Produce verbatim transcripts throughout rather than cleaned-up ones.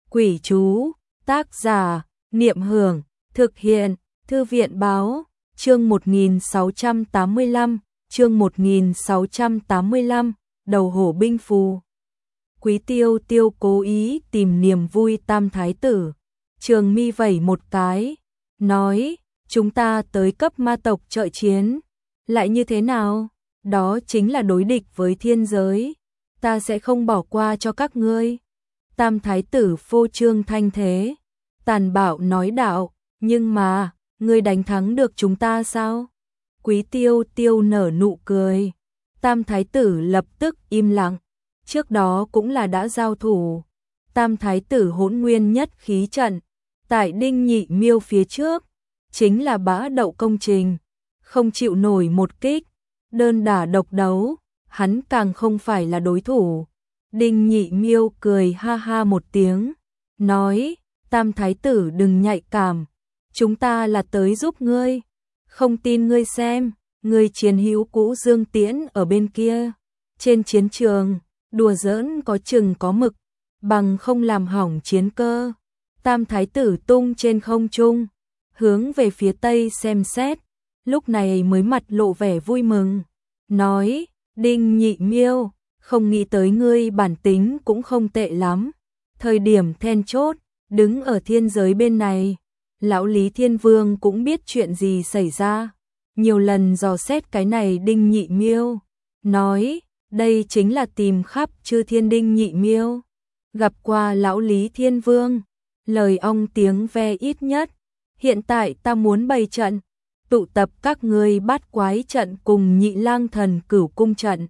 Quỷ chú, tác giả, Niệm Hưởng, thực hiện, Thư viện báo, chương một nghìn sáu trăm tám mươi lăm, chương một nghìn sáu trăm tám mươi lăm, đầu hổ binh phù. Quý Tiêu Tiêu cố ý tìm niềm vui tam thái tử, Trường Mi vẩy một cái, nói, chúng ta tới cấp ma tộc trợ chiến, lại như thế nào? Đó chính là đối địch với thiên giới, ta sẽ không bỏ qua cho các ngươi. Tam thái tử phô trương thanh thế, tàn bạo nói đạo, nhưng mà, ngươi đánh thắng được chúng ta sao? Quý Tiêu Tiêu nở nụ cười, tam thái tử lập tức im lặng, trước đó cũng là đã giao thủ. Tam thái tử hỗn nguyên nhất khí trận, tại Đinh Nhị Miêu phía trước, chính là bá đậu công trình, không chịu nổi một kích, đơn đả độc đấu, hắn càng không phải là đối thủ. Đinh Nhị Miêu cười ha ha một tiếng, nói, tam thái tử đừng nhạy cảm, chúng ta là tới giúp ngươi, không tin ngươi xem, ngươi chiến hữu cũ Dương Tiễn ở bên kia, trên chiến trường, đùa giỡn có chừng có mực, bằng không làm hỏng chiến cơ. Tam thái tử tung trên không trung, hướng về phía tây xem xét, lúc này mới mặt lộ vẻ vui mừng, nói, Đinh Nhị Miêu, không nghĩ tới ngươi bản tính cũng không tệ lắm, thời điểm then chốt, đứng ở thiên giới bên này, lão Lý Thiên Vương cũng biết chuyện gì xảy ra, nhiều lần dò xét cái này Đinh Nhị Miêu, nói, đây chính là tìm khắp chư thiên Đinh Nhị Miêu, gặp qua lão Lý Thiên Vương, lời ong tiếng ve ít nhất, hiện tại ta muốn bày trận, tụ tập các ngươi bát quái trận cùng Nhị Lang Thần Cửu Cung trận.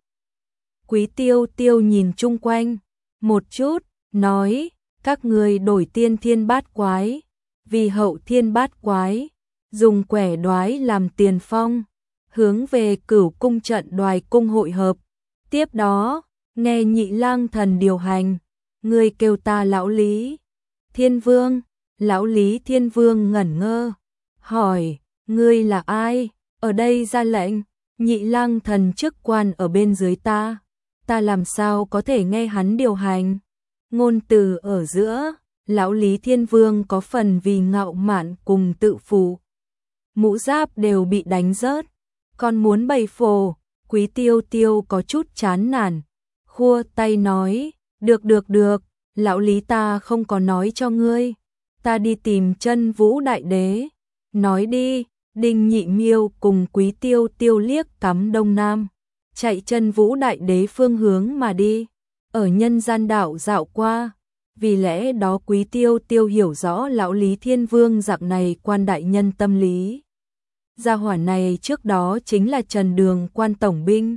Quý Tiêu Tiêu nhìn chung quanh, một chút, nói, các ngươi đổi tiên thiên bát quái, vì hậu thiên bát quái, dùng quẻ đoái làm tiền phong, hướng về Cửu Cung trận đoài cung hội hợp. Tiếp đó, nghe Nhị Lang Thần điều hành, ngươi kêu ta lão Lý Thiên Vương. Lão Lý Thiên Vương ngẩn ngơ, hỏi, ngươi là ai, ở đây ra lệnh? Nhị Lang Thần chức quan ở bên dưới ta, ta làm sao có thể nghe hắn điều hành? Ngôn từ ở giữa, lão Lý Thiên Vương có phần vì ngạo mạn cùng tự phụ, mũ giáp đều bị đánh rớt, còn muốn bày phổ. Quý Tiêu Tiêu có chút chán nản, khua tay nói, được được được, lão Lý ta không có nói cho ngươi, ta đi tìm Chân Vũ Đại Đế. Nói đi. Đinh Nhị Miêu cùng Quý Tiêu Tiêu liếc cắm đông nam, chạy Chân Vũ Đại Đế phương hướng mà đi, ở nhân gian đảo dạo qua, vì lẽ đó Quý Tiêu Tiêu hiểu rõ lão Lý Thiên Vương dạng này quan đại nhân tâm lý. Gia hỏa này trước đó chính là Trần Đường quan tổng binh,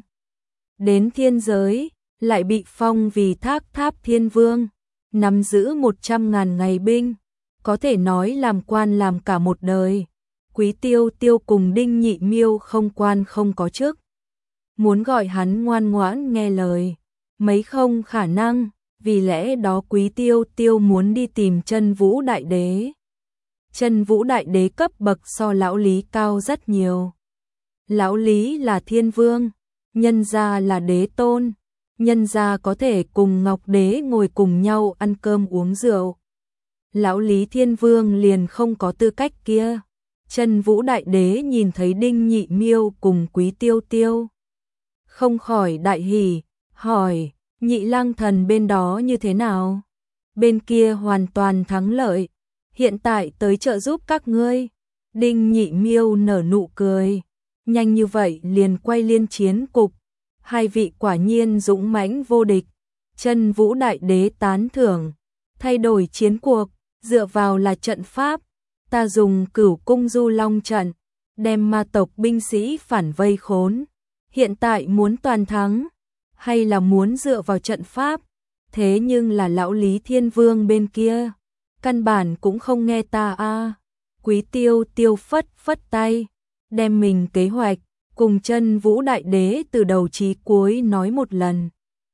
đến thiên giới, lại bị phong vì Thác Tháp Thiên Vương, nắm giữ một trăm ngàn ngày binh, có thể nói làm quan làm cả một đời. Quý Tiêu Tiêu cùng Đinh Nhị Miêu không quan không có chức, muốn gọi hắn ngoan ngoãn nghe lời, mấy không khả năng, vì lẽ đó Quý Tiêu Tiêu muốn đi tìm Chân Vũ Đại Đế. Chân Vũ Đại Đế cấp bậc so lão Lý cao rất nhiều. Lão Lý là Thiên Vương, nhân gia là đế tôn, nhân gia có thể cùng Ngọc Đế ngồi cùng nhau ăn cơm uống rượu. Lão Lý Thiên Vương liền không có tư cách kia. Chân Vũ Đại Đế nhìn thấy Đinh Nhị Miêu cùng Quý Tiêu Tiêu, không khỏi đại hỉ, hỏi, Nhị Lang Thần bên đó như thế nào? Bên kia hoàn toàn thắng lợi, hiện tại tới trợ giúp các ngươi. Đinh Nhị Miêu nở nụ cười, nhanh như vậy liền quay liên chiến cục, hai vị quả nhiên dũng mãnh vô địch. Chân Vũ Đại Đế tán thưởng, thay đổi chiến cuộc, dựa vào là trận pháp. Ta dùng Cửu Cung Du Long trận, đem ma tộc binh sĩ phản vây khốn. Hiện tại muốn toàn thắng, hay là muốn dựa vào trận pháp? Thế nhưng là lão Lý Thiên Vương bên kia, căn bản cũng không nghe ta a. Quý Tiêu Tiêu phất phất tay, đem mình kế hoạch cùng Chân Vũ Đại Đế từ đầu chí cuối nói một lần.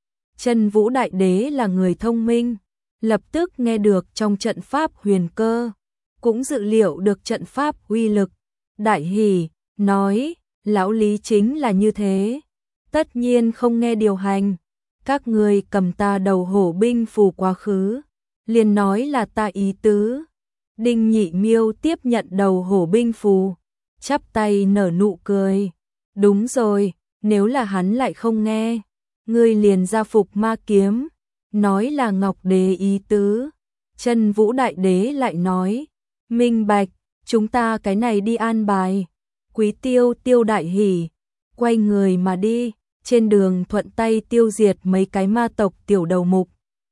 Chân Vũ Đại Đế là người thông minh, lập tức nghe được trong trận pháp huyền cơ, cũng dự liệu được trận pháp uy lực, đại hỉ, nói, lão Lý chính là như thế, tất nhiên không nghe điều hành, các ngươi cầm ta đầu hổ binh phù quá khứ, liền nói là ta ý tứ. Đinh Nhị Miêu tiếp nhận đầu hổ binh phù, chắp tay nở nụ cười. Đúng rồi, nếu là hắn lại không nghe, ngươi liền ra phục ma kiếm, nói là Ngọc Đế ý tứ. Chân Vũ Đại Đế lại nói, minh bạch, chúng ta cái này đi an bài. Quý Tiêu Tiêu đại hỉ, quay người mà đi, trên đường thuận tay tiêu diệt mấy cái ma tộc tiểu đầu mục.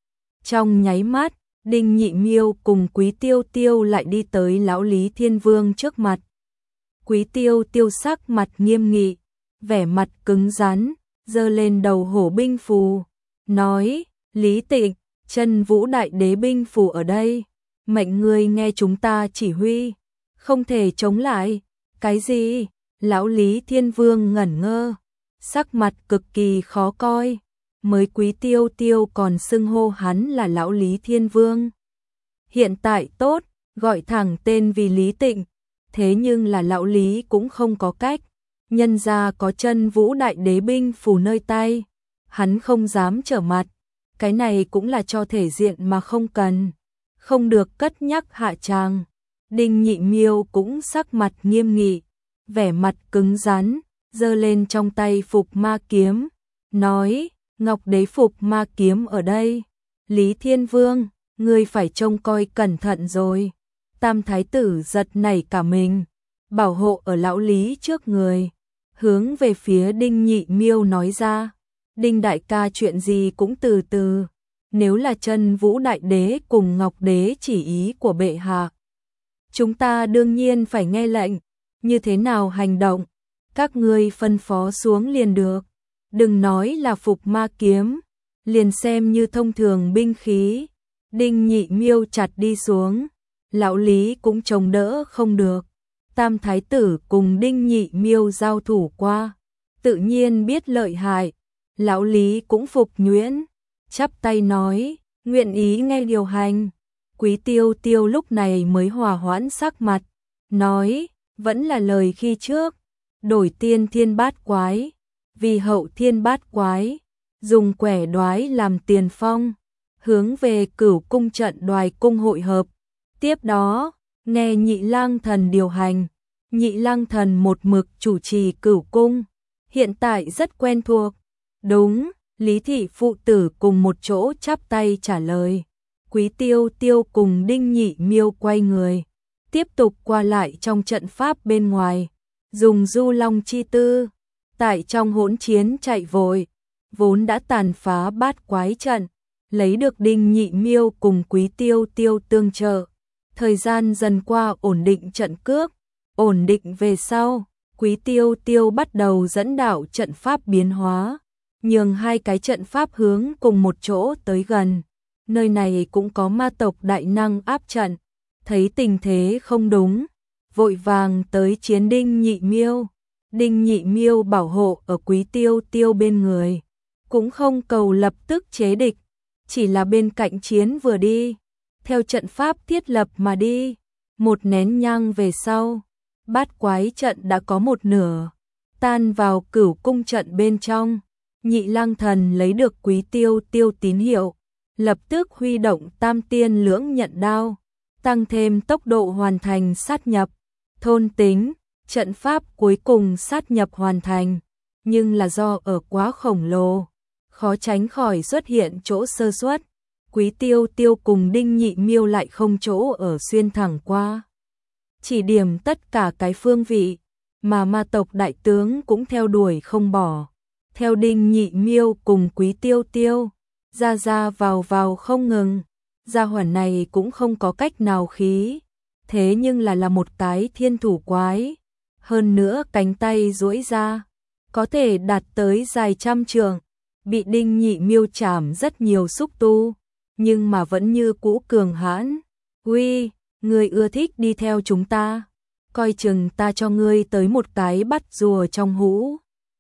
Trong nháy mắt, Đinh Nhị Miêu cùng Quý Tiêu Tiêu lại đi tới lão Lý Thiên Vương trước mặt. Quý Tiêu Tiêu sắc mặt nghiêm nghị, vẻ mặt cứng rắn, giơ lên đầu hổ binh phù, nói, Lý Tịnh, Chân Vũ Đại Đế binh phù ở đây, mệnh ngươi nghe chúng ta chỉ huy, không thể chống lại. Cái gì? Lão Lý Thiên Vương ngẩn ngơ, sắc mặt cực kỳ khó coi, mới Quý Tiêu Tiêu còn xưng hô hắn là lão Lý Thiên Vương. Hiện tại tốt, gọi thẳng tên vì Lý Tịnh, thế nhưng là lão Lý cũng không có cách, nhân ra có Chân Vũ Đại Đế binh phù nơi tay, hắn không dám trở mặt, cái này cũng là cho thể diện mà không cần, không được cất nhắc hạ tràng. Đinh Nhị Miêu cũng sắc mặt nghiêm nghị, vẻ mặt cứng rắn, giơ lên trong tay phục ma kiếm, nói, Ngọc Đế phục ma kiếm ở đây. Lý Thiên Vương, ngươi phải trông coi cẩn thận rồi. Tam thái tử giật nảy cả mình, bảo hộ ở lão Lý trước người, hướng về phía Đinh Nhị Miêu nói ra, Đinh đại ca chuyện gì cũng từ từ, nếu là Chân Vũ Đại Đế cùng Ngọc Đế chỉ ý của bệ hạ, chúng ta đương nhiên phải nghe lệnh, như thế nào hành động, các ngươi phân phó xuống liền được, đừng nói là phục ma kiếm, liền xem như thông thường binh khí. Đinh Nhị Miêu chặt đi xuống, lão Lý cũng chống đỡ không được. Tam thái tử cùng Đinh Nhị Miêu giao thủ qua, tự nhiên biết lợi hại, lão Lý cũng phục nhuyễn, chắp tay nói, nguyện ý nghe điều hành. Quý Tiêu Tiêu lúc này mới hòa hoãn sắc mặt, nói, vẫn là lời khi trước, đổi tiên thiên bát quái, vì hậu thiên bát quái, dùng quẻ đoái làm tiền phong, hướng về Cửu cung trận đoài cung hội hợp. Tiếp đó, nghe Nhị Lang Thần điều hành, Nhị Lang Thần một mực chủ trì Cửu cung, hiện tại rất quen thuộc. Đúng, Lý thị phụ tử cùng một chỗ chắp tay trả lời. Quý Tiêu Tiêu cùng Đinh Nhị Miêu quay người, tiếp tục qua lại trong trận pháp bên ngoài, dùng du long chi tư, tại trong hỗn chiến chạy vội, vốn đã tàn phá bát quái trận, lấy được Đinh Nhị Miêu cùng Quý Tiêu Tiêu tương trợ. Thời gian dần qua ổn định trận cước, ổn định về sau, Quý Tiêu Tiêu bắt đầu dẫn đạo trận pháp biến hóa, nhường hai cái trận pháp hướng cùng một chỗ tới gần. Nơi này cũng có ma tộc đại năng áp trận, thấy tình thế không đúng, vội vàng tới chiến Đinh Nhị Miêu. Đinh Nhị Miêu bảo hộ ở Quý Tiêu Tiêu bên người, cũng không cầu lập tức chế địch, chỉ là bên cạnh chiến vừa đi, theo trận pháp thiết lập mà đi. Một nén nhang về sau, bát quái trận đã có một nửa, tan vào Cửu cung trận bên trong. Nhị Lang Thần lấy được Quý Tiêu Tiêu tín hiệu, lập tức huy động tam tiên lưỡng nhận đao, tăng thêm tốc độ hoàn thành sát nhập, thôn tính, trận pháp cuối cùng sát nhập hoàn thành, nhưng là do ở quá khổng lồ, khó tránh khỏi xuất hiện chỗ sơ suất. Quý Tiêu Tiêu cùng Đinh Nhị Miêu lại không chỗ ở xuyên thẳng qua, chỉ điểm tất cả cái phương vị, mà ma tộc đại tướng cũng theo đuổi không bỏ, theo Đinh Nhị Miêu cùng Quý Tiêu Tiêu, ra ra vào vào không ngừng. Gia hỏa này cũng không có cách nào khí, thế nhưng là là một cái thiên thủ quái, hơn nữa cánh tay duỗi ra, có thể đạt tới dài trăm trượng, bị Đinh Nhị Miêu chảm rất nhiều xúc tu, nhưng mà vẫn như cũ cường hãn. Uy, ngươi ưa thích đi theo chúng ta, coi chừng ta cho ngươi tới một cái bắt rùa trong hũ.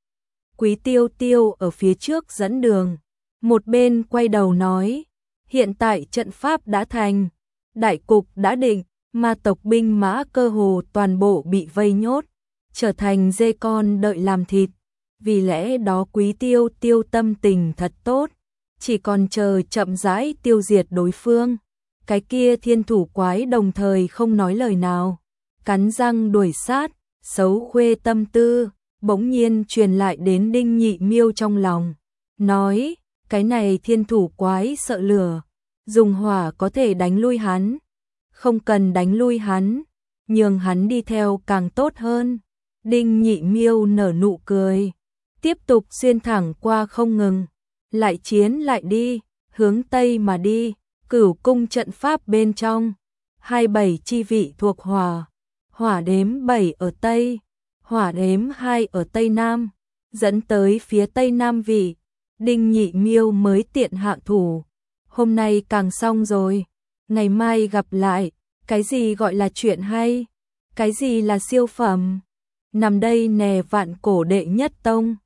Quý Tiêu Tiêu ở phía trước dẫn đường, một bên quay đầu nói, hiện tại trận pháp đã thành, đại cục đã định, ma tộc binh mã cơ hồ toàn bộ bị vây nhốt, trở thành dê con đợi làm thịt, vì lẽ đó Quý Tiêu Tiêu tâm tình thật tốt, chỉ còn chờ chậm rãi tiêu diệt đối phương. cái kia thiên thủ quái đồng thời không nói lời nào, cắn răng đuổi sát, xấu khuê tâm tư, bỗng nhiên truyền lại đến Đinh Nhị Miêu trong lòng, nói, cái này thiên thủ quái sợ lửa, dùng hỏa có thể đánh lui hắn, không cần đánh lui hắn, nhường hắn đi theo càng tốt hơn. Đinh Nhị Miêu nở nụ cười, tiếp tục xuyên thẳng qua không ngừng, lại chiến lại đi, hướng Tây mà đi, Cửu cung trận pháp bên trong, hai mươi bảy chi vị thuộc hỏa, hỏa đếm bảy ở Tây, hỏa đếm hai ở Tây Nam, dẫn tới phía Tây Nam vị, Đinh Nhị Miêu mới tiện hạ thủ. Hôm nay càng xong rồi, ngày mai gặp lại, cái gì gọi là chuyện hay, cái gì là siêu phẩm, nằm đây nè vạn cổ đệ nhất tông.